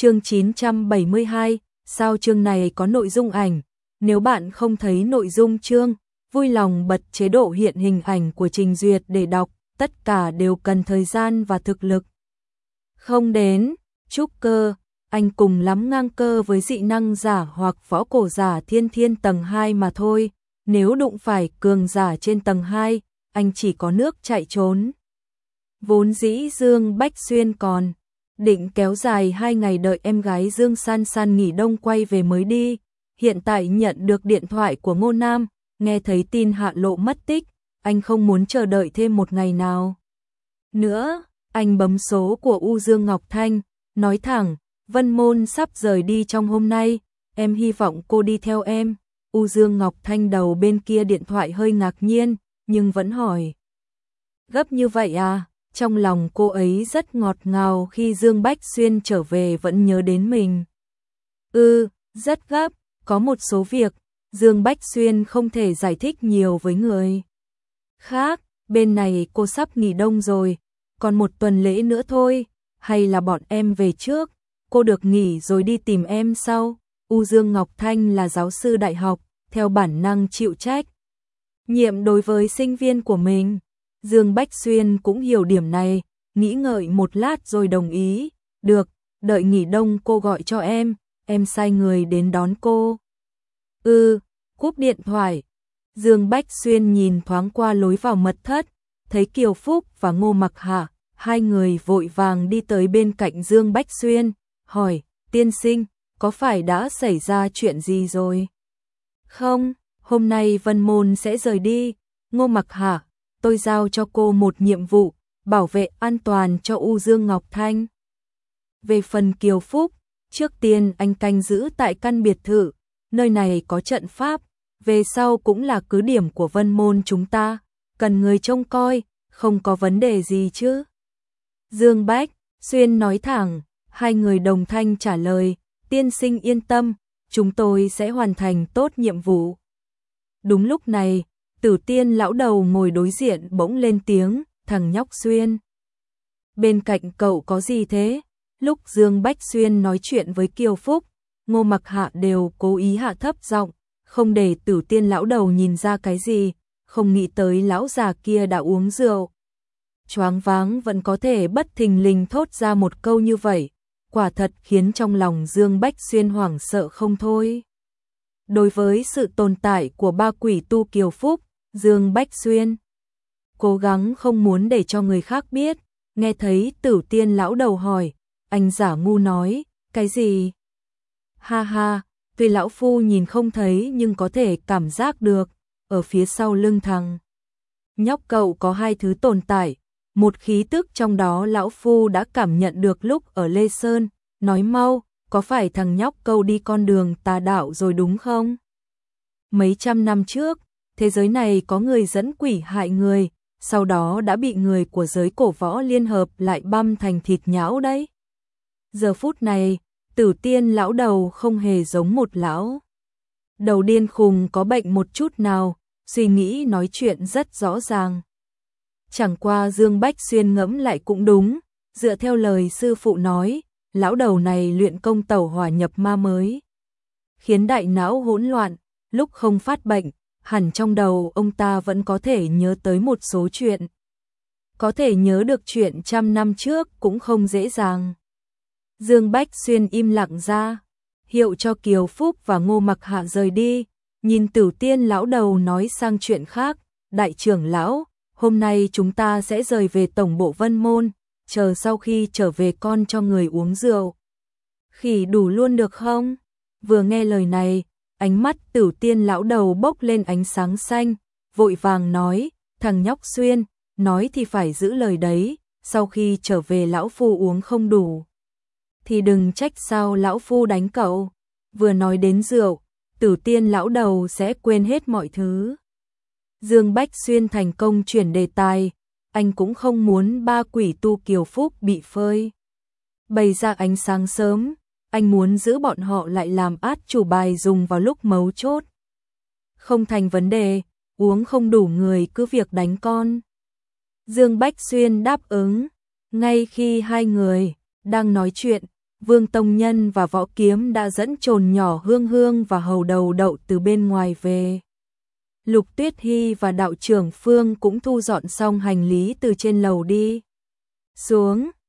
Chương 972, sao chương này có nội dung ảnh? Nếu bạn không thấy nội dung chương, vui lòng bật chế độ hiện hình ảnh của trình duyệt để đọc, tất cả đều cần thời gian và thực lực. Không đến, trúc cơ, anh cùng lắm ngang cơ với dị năng giả hoặc võ cổ giả thiên tầng 2 mà thôi, nếu đụng phải cường giả trên tầng 2, anh chỉ có nước chạy trốn. Vốn dĩ Dương Bách Xuyên còn định kéo dài 2 ngày đợi em gái Dương San San nghỉ đông quay về mới đi, hiện tại nhận được điện thoại của Ngô Nam, nghe thấy tin Hạ Lộ mất tích, anh không muốn chờ đợi thêm một ngày nào nữa, anh bấm số của U Dương Ngọc Thanh, nói thẳng, Vân Môn sắp rời đi trong hôm nay, em hy vọng cô đi theo em. U Dương Ngọc Thanh đầu bên kia điện thoại hơi ngạc nhiên, nhưng vẫn hỏi. Gấp như vậy à? Trong lòng cô ấy rất ngọt ngào khi Dương Bách Xuyên trở về vẫn nhớ đến mình. Rất gấp, có một số việc, Dương Bách Xuyên không thể giải thích nhiều với người khác, bên này cô sắp nghỉ đông rồi, còn một tuần lễ nữa thôi, hay là bọn em về trước, cô được nghỉ rồi đi tìm em sau. U Dương Ngọc Thanh là giáo sư đại học, theo bản năng chịu trách nhiệm đối với sinh viên của mình. Dương Bách Xuyên cũng hiểu điểm này, nghĩ ngợi một lát rồi đồng ý, được, đợi nghỉ đông cô gọi cho em sai người đến đón cô. Cúp điện thoại. Dương Bách Xuyên nhìn thoáng qua lối vào mật thất, thấy Kiều Phúc và Ngô Mặc Hạ, hai người vội vàng đi tới bên cạnh Dương Bách Xuyên, hỏi, tiên sinh, có phải đã xảy ra chuyện gì rồi? Không, hôm nay Vân Môn sẽ rời đi, Ngô Mặc Hạ, tôi giao cho cô một nhiệm vụ, bảo vệ an toàn cho U Dương Ngọc Thanh. Về phần Kiều Phúc, trước tiên anh canh giữ tại căn biệt thự, nơi này có trận pháp, về sau cũng là cứ điểm của Vân Môn chúng ta, cần người trông coi, không có vấn đề gì chứ? Dương Bách Xuyên nói thẳng, hai người đồng thanh trả lời, tiên sinh yên tâm, chúng tôi sẽ hoàn thành tốt nhiệm vụ. Đúng lúc này, Tử Tiên lão đầu ngồi đối diện bỗng lên tiếng, thằng nhóc Xuyên. Bên cạnh cậu có gì thế? Lúc Dương Bách Xuyên nói chuyện với Kiều Phúc, Ngô Mặc Hạ đều cố ý hạ thấp giọng, không để Tử Tiên lão đầu nhìn ra cái gì, không nghĩ tới lão già kia đã uống rượu. Choáng váng vẫn có thể bất thình lình thốt ra một câu như vậy, quả thật khiến trong lòng Dương Bách Xuyên hoảng sợ không thôi. Đối với sự tồn tại của ba quỷ tu Kiều Phúc, Dương Bách Xuyên cố gắng không muốn để cho người khác biết, nghe thấy Tử Tiên lão đầu hỏi, anh giả ngu nói, cái gì? Ha ha, tuy lão phu nhìn không thấy nhưng có thể cảm giác được, ở phía sau lưng thằng nhóc cậu có hai thứ tồn tại, một khí tức trong đó lão phu đã cảm nhận được lúc ở Lê Sơn, nói mau, có phải thằng nhóc cậu đi con đường tà đạo rồi đúng không? Mấy trăm năm trước, thế giới này có người dẫn quỷ hại người, sau đó đã bị người của giới cổ võ liên hợp lại băm thành thịt nhão đấy. Giờ phút này, Tử Tiên lão đầu không hề giống một lão đầu điên khùng có bệnh một chút nào, suy nghĩ nói chuyện rất rõ ràng. Chẳng qua Dương Bách Xuyên ngẫm lại cũng đúng, dựa theo lời sư phụ nói, lão đầu này luyện công tẩu hỏa nhập ma mới, khiến đại não hỗn loạn, lúc không phát bệnh, hẳn trong đầu ông ta vẫn có thể nhớ tới một số chuyện. Có thể nhớ được chuyện trăm năm trước cũng không dễ dàng. Dương Bách Xuyên im lặng ra, hiệu cho Kiều Phúc và Ngô Mặc Hạ rời đi, nhìn Tử Tiên lão đầu nói sang chuyện khác, đại trưởng lão, hôm nay chúng ta sẽ rời về tổng bộ Vân Môn, chờ sau khi trở về con cho người uống rượu. Khỉ đủ luôn được không? Vừa nghe lời này, ánh mắt Tử Tiên lão đầu bốc lên ánh sáng xanh, vội vàng nói, thằng nhóc Xuyên, nói thì phải giữ lời đấy, sau khi trở về lão phu uống không đủ thì đừng trách sao lão phu đánh cậu. Vừa nói đến rượu, Tử Tiên lão đầu sẽ quên hết mọi thứ. Dương Bách Xuyên thành công chuyển đề tài, anh cũng không muốn ba quỷ tu Kiều Phúc bị phơi bày ra ánh sáng sớm, anh muốn giữ bọn họ lại làm át chủ bài dùng vào lúc mấu chốt. Không thành vấn đề, uống không đủ người cứ việc đánh con. Dương Bách Xuyên đáp ứng, ngay khi hai người đang nói chuyện, Vương Tông Nhân và Võ Kiếm đã dẫn trồn nhỏ Hương Hương và hầu đầu Đậu từ bên ngoài về. Lục Tuyết Hy và đạo trưởng Phương cũng thu dọn xong hành lý từ trên lầu đi xuống.